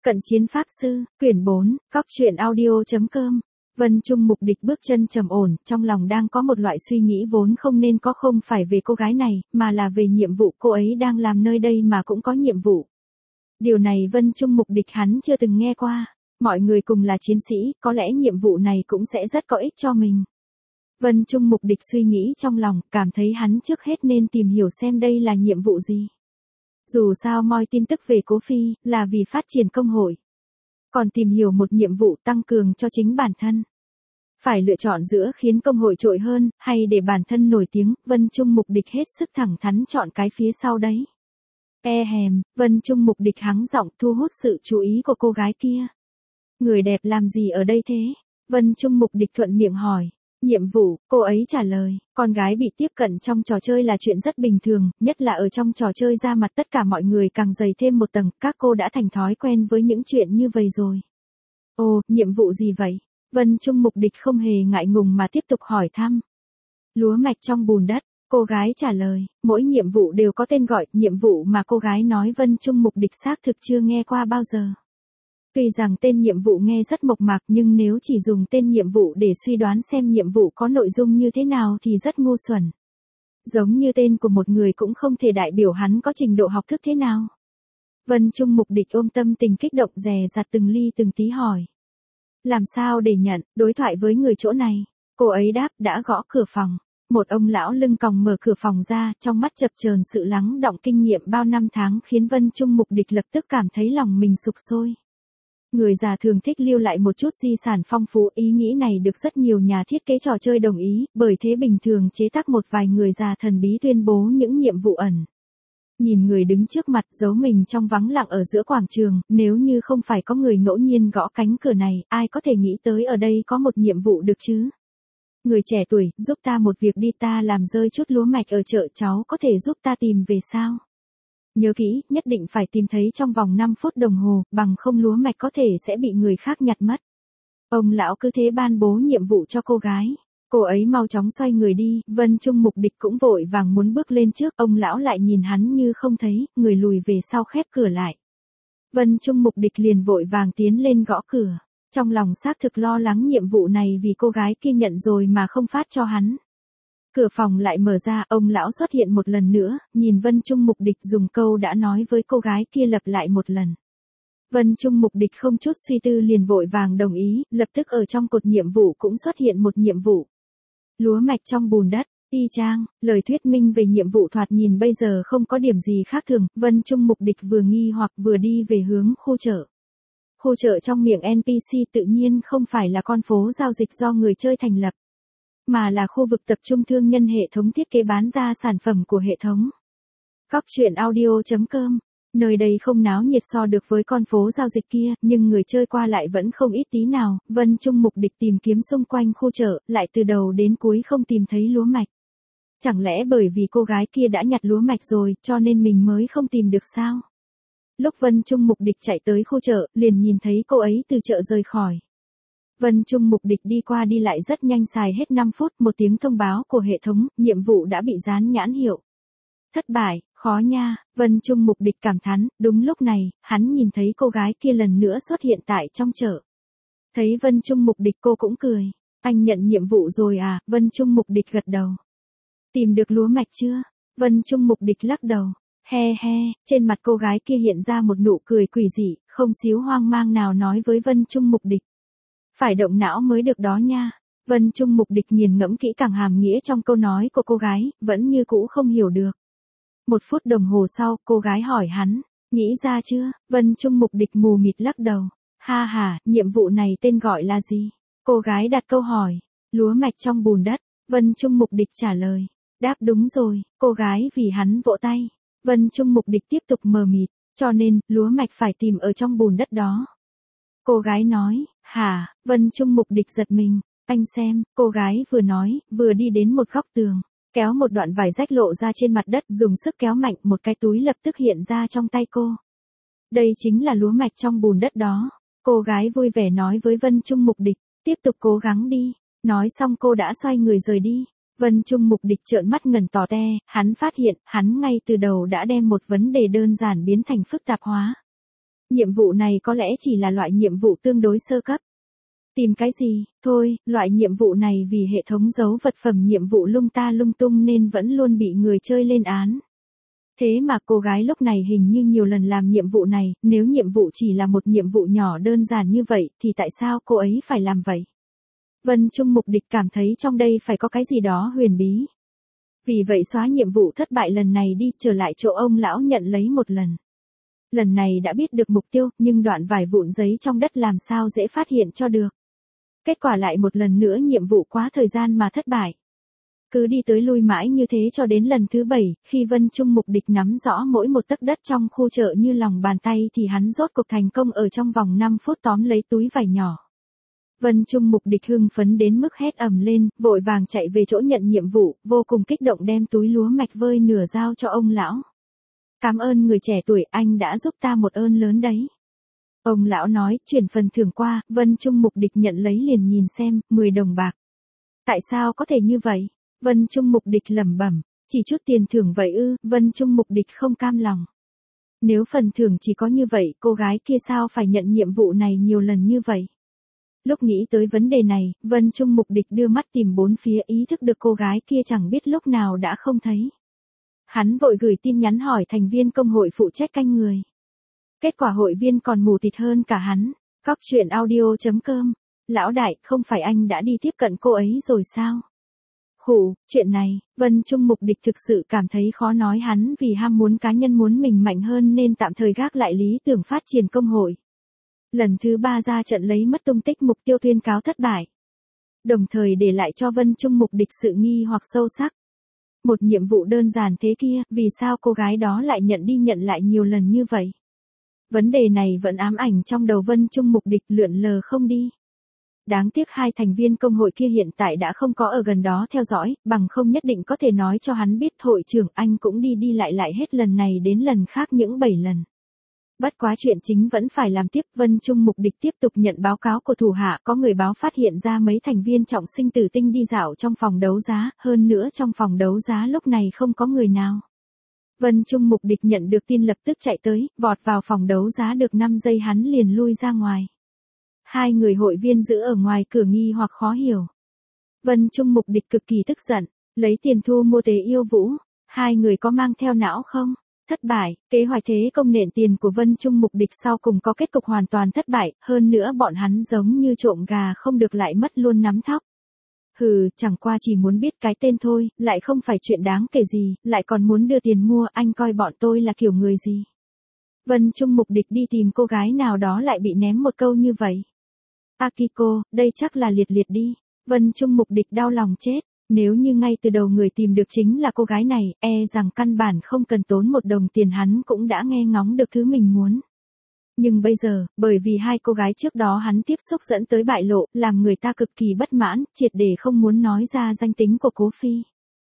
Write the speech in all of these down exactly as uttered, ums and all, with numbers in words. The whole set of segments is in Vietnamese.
Cận chiến pháp sư, quyển bốn, cóc truyện audio.com. Vân Trung Mục Địch bước chân trầm ổn, trong lòng đang có một loại suy nghĩ vốn không nên có, không phải về cô gái này, mà là về nhiệm vụ cô ấy đang làm nơi đây mà cũng có nhiệm vụ. Điều này Vân Trung Mục Địch hắn chưa từng nghe qua. Mọi người cùng là chiến sĩ, có lẽ nhiệm vụ này cũng sẽ rất có ích cho mình. Vân Trung Mục Địch suy nghĩ trong lòng, cảm thấy hắn trước hết nên tìm hiểu xem đây là nhiệm vụ gì. Dù sao moi tin tức về Cố Phi, là vì phát triển công hội. Còn tìm hiểu một nhiệm vụ tăng cường cho chính bản thân. Phải lựa chọn giữa khiến công hội trội hơn, hay để bản thân nổi tiếng, Vân Trung Mục Địch hết sức thẳng thắn chọn cái phía sau đấy. E hèm, Vân Trung Mục Địch hắng giọng thu hút sự chú ý của cô gái kia. Người đẹp làm gì ở đây thế? Vân Trung Mục Địch thuận miệng hỏi. Nhiệm vụ, cô ấy trả lời, con gái bị tiếp cận trong trò chơi là chuyện rất bình thường, nhất là ở trong trò chơi ra mặt tất cả mọi người càng dày thêm một tầng, các cô đã thành thói quen với những chuyện như vậy rồi. Ồ, nhiệm vụ gì vậy? Vân Trung Mục Địch không hề ngại ngùng mà tiếp tục hỏi thăm. Lúa mạch trong bùn đất, cô gái trả lời, mỗi nhiệm vụ đều có tên gọi, nhiệm vụ mà cô gái nói Vân Trung Mục Địch xác thực chưa nghe qua bao giờ. Tuy rằng tên nhiệm vụ nghe rất mộc mạc nhưng nếu chỉ dùng tên nhiệm vụ để suy đoán xem nhiệm vụ có nội dung như thế nào thì rất ngu xuẩn. Giống như tên của một người cũng không thể đại biểu hắn có trình độ học thức thế nào. Vân Trung Mục Địch ôm tâm tình kích động dè dặt từng ly từng tí hỏi. Làm sao để nhận, đối thoại với người chỗ này? Cô ấy đáp đã gõ cửa phòng. Một ông lão lưng còng mở cửa phòng ra, trong mắt chập chờn sự lắng đọng kinh nghiệm bao năm tháng khiến Vân Trung Mục Địch lập tức cảm thấy lòng mình sục sôi. Người già thường thích lưu lại một chút di sản phong phú, ý nghĩ này được rất nhiều nhà thiết kế trò chơi đồng ý, bởi thế bình thường chế tác một vài người già thần bí tuyên bố những nhiệm vụ ẩn. Nhìn người đứng trước mặt giấu mình trong vắng lặng ở giữa quảng trường, nếu như không phải có người ngẫu nhiên gõ cánh cửa này, ai có thể nghĩ tới ở đây có một nhiệm vụ được chứ? Người trẻ tuổi, giúp ta một việc đi, ta làm rơi chút lúa mạch ở chợ, cháu có thể giúp ta tìm về sao? Nhớ kỹ, nhất định phải tìm thấy trong vòng năm phút đồng hồ, bằng không lúa mạch có thể sẽ bị người khác nhặt mất. Ông lão cứ thế ban bố nhiệm vụ cho cô gái. Cô ấy mau chóng xoay người đi, Vân Trung Mục Địch cũng vội vàng muốn bước lên trước, ông lão lại nhìn hắn như không thấy, người lùi về sau khép cửa lại. Vân Trung Mục Địch liền vội vàng tiến lên gõ cửa, trong lòng xác thực lo lắng nhiệm vụ này vì cô gái kia nhận rồi mà không phát cho hắn. Cửa phòng lại mở ra, ông lão xuất hiện một lần nữa, nhìn Vân Trung Mục Địch dùng câu đã nói với cô gái kia lặp lại một lần. Vân Trung Mục Địch không chút suy tư liền vội vàng đồng ý, lập tức ở trong cột nhiệm vụ cũng xuất hiện một nhiệm vụ. Lúa mạch trong bùn đất, y chang, lời thuyết minh về nhiệm vụ thoạt nhìn bây giờ không có điểm gì khác thường, Vân Trung Mục Địch vừa nghi hoặc vừa đi về hướng khu chợ. Khu chợ trong miệng en pê xê tự nhiên không phải là con phố giao dịch do người chơi thành lập, mà là khu vực tập trung thương nhân hệ thống thiết kế bán ra sản phẩm của hệ thống. Cóc truyện audio.com. Nơi đây không náo nhiệt so được với con phố giao dịch kia, nhưng người chơi qua lại vẫn không ít tí nào. Vân Trung Mục Địch tìm kiếm xung quanh khu chợ, lại từ đầu đến cuối không tìm thấy lúa mạch. Chẳng lẽ bởi vì cô gái kia đã nhặt lúa mạch rồi, cho nên mình mới không tìm được sao? Lúc Vân Trung Mục Địch chạy tới khu chợ, liền nhìn thấy cô ấy từ chợ rời khỏi. Vân Trung Mục Địch đi qua đi lại rất nhanh, xài hết năm phút, một tiếng thông báo của hệ thống, nhiệm vụ đã bị dán nhãn hiệu. Thất bại, khó nha, Vân Trung Mục Địch cảm thán, đúng lúc này, hắn nhìn thấy cô gái kia lần nữa xuất hiện tại trong chợ. Thấy Vân Trung Mục Địch cô cũng cười, anh nhận nhiệm vụ rồi à, Vân Trung Mục Địch gật đầu. Tìm được lúa mạch chưa? Vân Trung Mục Địch lắc đầu, he he, trên mặt cô gái kia hiện ra một nụ cười quỷ dị, không xíu hoang mang nào nói với Vân Trung Mục Địch. Phải động não mới được đó nha. Vân Trung Mục Địch nghiền ngẫm kỹ càng hàm nghĩa trong câu nói của cô gái, vẫn như cũ không hiểu được. Một phút đồng hồ sau, cô gái hỏi hắn, nghĩ ra chưa? Vân Trung Mục Địch mù mịt lắc đầu. Ha ha, nhiệm vụ này tên gọi là gì? Cô gái đặt câu hỏi. Lúa mạch trong bùn đất. Vân Trung Mục Địch trả lời. Đáp đúng rồi, cô gái vì hắn vỗ tay. Vân Trung Mục Địch tiếp tục mờ mịt, cho nên, lúa mạch phải tìm ở trong bùn đất đó. Cô gái nói, hả, Vân Trung Mục Địch giật mình, anh xem, cô gái vừa nói, vừa đi đến một góc tường, kéo một đoạn vải rách lộ ra trên mặt đất, dùng sức kéo mạnh, một cái túi lập tức hiện ra trong tay cô. Đây chính là lúa mạch trong bùn đất đó, cô gái vui vẻ nói với Vân Trung Mục Địch, tiếp tục cố gắng đi, nói xong cô đã xoay người rời đi. Vân Trung Mục Địch trợn mắt ngần tò te, hắn phát hiện, hắn ngay từ đầu đã đem một vấn đề đơn giản biến thành phức tạp hóa. Nhiệm vụ này có lẽ chỉ là loại nhiệm vụ tương đối sơ cấp. Tìm cái gì, thôi, loại nhiệm vụ này vì hệ thống giấu vật phẩm nhiệm vụ lung ta lung tung nên vẫn luôn bị người chơi lên án. Thế mà cô gái lúc này hình như nhiều lần làm nhiệm vụ này, nếu nhiệm vụ chỉ là một nhiệm vụ nhỏ đơn giản như vậy thì tại sao cô ấy phải làm vậy? Vân Trung Mục Địch cảm thấy trong đây phải có cái gì đó huyền bí. Vì vậy xóa nhiệm vụ thất bại lần này đi, trở lại chỗ ông lão nhận lấy một lần. Lần này đã biết được mục tiêu, nhưng đoạn vài vụn giấy trong đất làm sao dễ phát hiện cho được. Kết quả lại một lần nữa nhiệm vụ quá thời gian mà thất bại. Cứ đi tới lui mãi như thế cho đến lần thứ bảy, khi Vân Trung Mục Địch nắm rõ mỗi một tấc đất trong khu chợ như lòng bàn tay thì hắn rốt cuộc thành công ở trong vòng năm phút tóm lấy túi vải nhỏ. Vân Trung Mục Địch hưng phấn đến mức hét ầm lên, vội vàng chạy về chỗ nhận nhiệm vụ, vô cùng kích động đem túi lúa mạch vơi nửa giao cho ông lão. Cảm ơn người trẻ tuổi, anh đã giúp ta một ơn lớn đấy. Ông lão nói, chuyển phần thưởng qua, Vân Trung Mục Địch nhận lấy liền nhìn xem, mười đồng bạc. Tại sao có thể như vậy? Vân Trung Mục Địch lẩm bẩm, chỉ chút tiền thưởng vậy ư? Vân Trung Mục Địch không cam lòng. Nếu phần thưởng chỉ có như vậy, cô gái kia sao phải nhận nhiệm vụ này nhiều lần như vậy? Lúc nghĩ tới vấn đề này, Vân Trung Mục Địch đưa mắt tìm bốn phía, ý thức được cô gái kia chẳng biết lúc nào đã không thấy. Hắn vội gửi tin nhắn hỏi thành viên công hội phụ trách canh người. Kết quả hội viên còn mù tịt hơn cả hắn. Cóc truyện audio chấm com. Lão đại, không phải anh đã đi tiếp cận cô ấy rồi sao? Khủ, chuyện này, Vân Trung Mục Địch thực sự cảm thấy khó nói, hắn vì ham muốn cá nhân muốn mình mạnh hơn nên tạm thời gác lại lý tưởng phát triển công hội. Lần thứ ba ra trận lấy mất tung tích mục tiêu tuyên cáo thất bại. Đồng thời để lại cho Vân Trung Mục Địch sự nghi hoặc sâu sắc. Một nhiệm vụ đơn giản thế kia, vì sao cô gái đó lại nhận đi nhận lại nhiều lần như vậy? Vấn đề này vẫn ám ảnh trong đầu Vân Trung Mục Địch, lượn lờ không đi. Đáng tiếc hai thành viên công hội kia hiện tại đã không có ở gần đó theo dõi, bằng không nhất định có thể nói cho hắn biết hội trưởng anh cũng đi đi lại lại hết lần này đến lần khác những bảy lần. Bất quá chuyện chính vẫn phải làm tiếp. Vân Trung Mục Địch tiếp tục nhận báo cáo của thủ hạ, có người báo phát hiện ra mấy thành viên trọng sinh tử tinh đi dạo trong phòng đấu giá, hơn nữa trong phòng đấu giá lúc này không có người nào. Vân Trung Mục Địch nhận được tin lập tức chạy tới, vọt vào phòng đấu giá được năm giây hắn liền lui ra ngoài. Hai người hội viên giữ ở ngoài cửa nghi hoặc khó hiểu. Vân Trung Mục Địch cực kỳ tức giận, lấy tiền thu mua Tế Yêu Vũ, hai người có mang theo não không? Thất bại, kế hoạch thế công nện tiền của Vân Trung Mục Địch sau cùng có kết cục hoàn toàn thất bại, hơn nữa bọn hắn giống như trộm gà không được lại mất luôn nắm thóc. Hừ, chẳng qua chỉ muốn biết cái tên thôi, lại không phải chuyện đáng kể gì, lại còn muốn đưa tiền mua, anh coi bọn tôi là kiểu người gì? Vân Trung Mục Địch đi tìm cô gái nào đó lại bị ném một câu như vậy. Akiko, đây chắc là liệt liệt đi. Vân Trung Mục Địch đau lòng chết. Nếu như ngay từ đầu người tìm được chính là cô gái này, e rằng căn bản không cần tốn một đồng tiền hắn cũng đã nghe ngóng được thứ mình muốn. Nhưng bây giờ, bởi vì hai cô gái trước đó hắn tiếp xúc dẫn tới bại lộ, làm người ta cực kỳ bất mãn, triệt để không muốn nói ra danh tính của Cố Phi.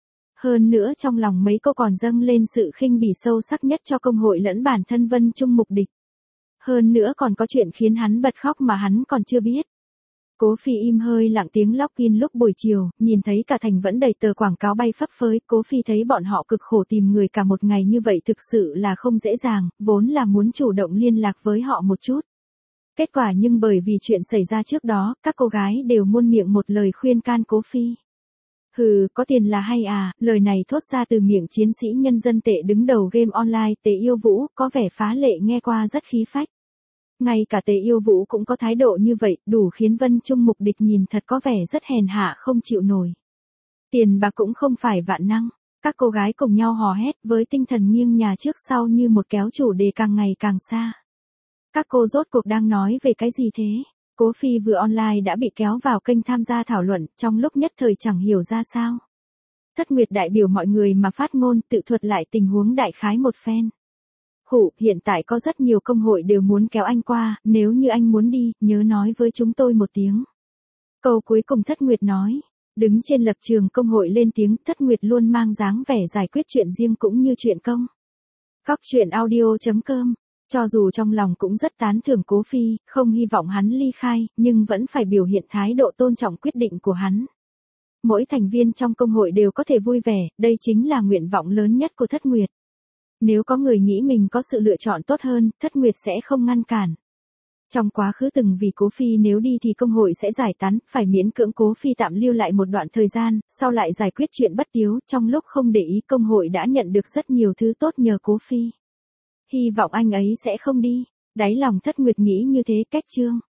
Hơn nữa trong lòng mấy cô còn dâng lên sự khinh bỉ sâu sắc nhất cho công hội lẫn bản thân Vân Trung Mục Địch. Hơn nữa còn có chuyện khiến hắn bật khóc mà hắn còn chưa biết. Cố Phi im hơi lặng tiếng login lúc buổi chiều, nhìn thấy cả thành vẫn đầy tờ quảng cáo bay phấp phới, Cố Phi thấy bọn họ cực khổ tìm người cả một ngày như vậy thực sự là không dễ dàng, vốn là muốn chủ động liên lạc với họ một chút. Kết quả nhưng bởi vì chuyện xảy ra trước đó, các cô gái đều muôn miệng một lời khuyên can Cố Phi. Hừ, có tiền là hay à, lời này thốt ra từ miệng chiến sĩ nhân dân tệ đứng đầu game online Tế Yêu Vũ, có vẻ phá lệ nghe qua rất khí phách. Ngay cả Tế Yêu Vũ cũng có thái độ như vậy, đủ khiến Vân Trung Mục Địch nhìn thật có vẻ rất hèn hạ không chịu nổi. Tiền bạc cũng không phải vạn năng, các cô gái cùng nhau hò hét với tinh thần nghiêng nhà trước sau như một kéo chủ đề càng ngày càng xa. Các cô rốt cuộc đang nói về cái gì thế? Cố Phi vừa online đã bị kéo vào kênh tham gia thảo luận, trong lúc nhất thời chẳng hiểu ra sao. Thất Nguyệt đại biểu mọi người mà phát ngôn, tự thuật lại tình huống đại khái một phen. Khủ, hiện tại có rất nhiều công hội đều muốn kéo anh qua, nếu như anh muốn đi, nhớ nói với chúng tôi một tiếng. Câu cuối cùng Thất Nguyệt nói. Đứng trên lập trường công hội lên tiếng, Thất Nguyệt luôn mang dáng vẻ giải quyết chuyện riêng cũng như chuyện công. Cóc truyện audio chấm com. Cho dù trong lòng cũng rất tán thưởng Cố Phi, không hy vọng hắn ly khai, nhưng vẫn phải biểu hiện thái độ tôn trọng quyết định của hắn. Mỗi thành viên trong công hội đều có thể vui vẻ, đây chính là nguyện vọng lớn nhất của Thất Nguyệt. Nếu có người nghĩ mình có sự lựa chọn tốt hơn, Thất Nguyệt sẽ không ngăn cản. Trong quá khứ từng vì Cố Phi nếu đi thì công hội sẽ giải tán, phải miễn cưỡng Cố Phi tạm lưu lại một đoạn thời gian, sau lại giải quyết chuyện bất tiếu, trong lúc không để ý công hội đã nhận được rất nhiều thứ tốt nhờ Cố Phi. Hy vọng anh ấy sẽ không đi. Đáy lòng Thất Nguyệt nghĩ như thế, cách chương.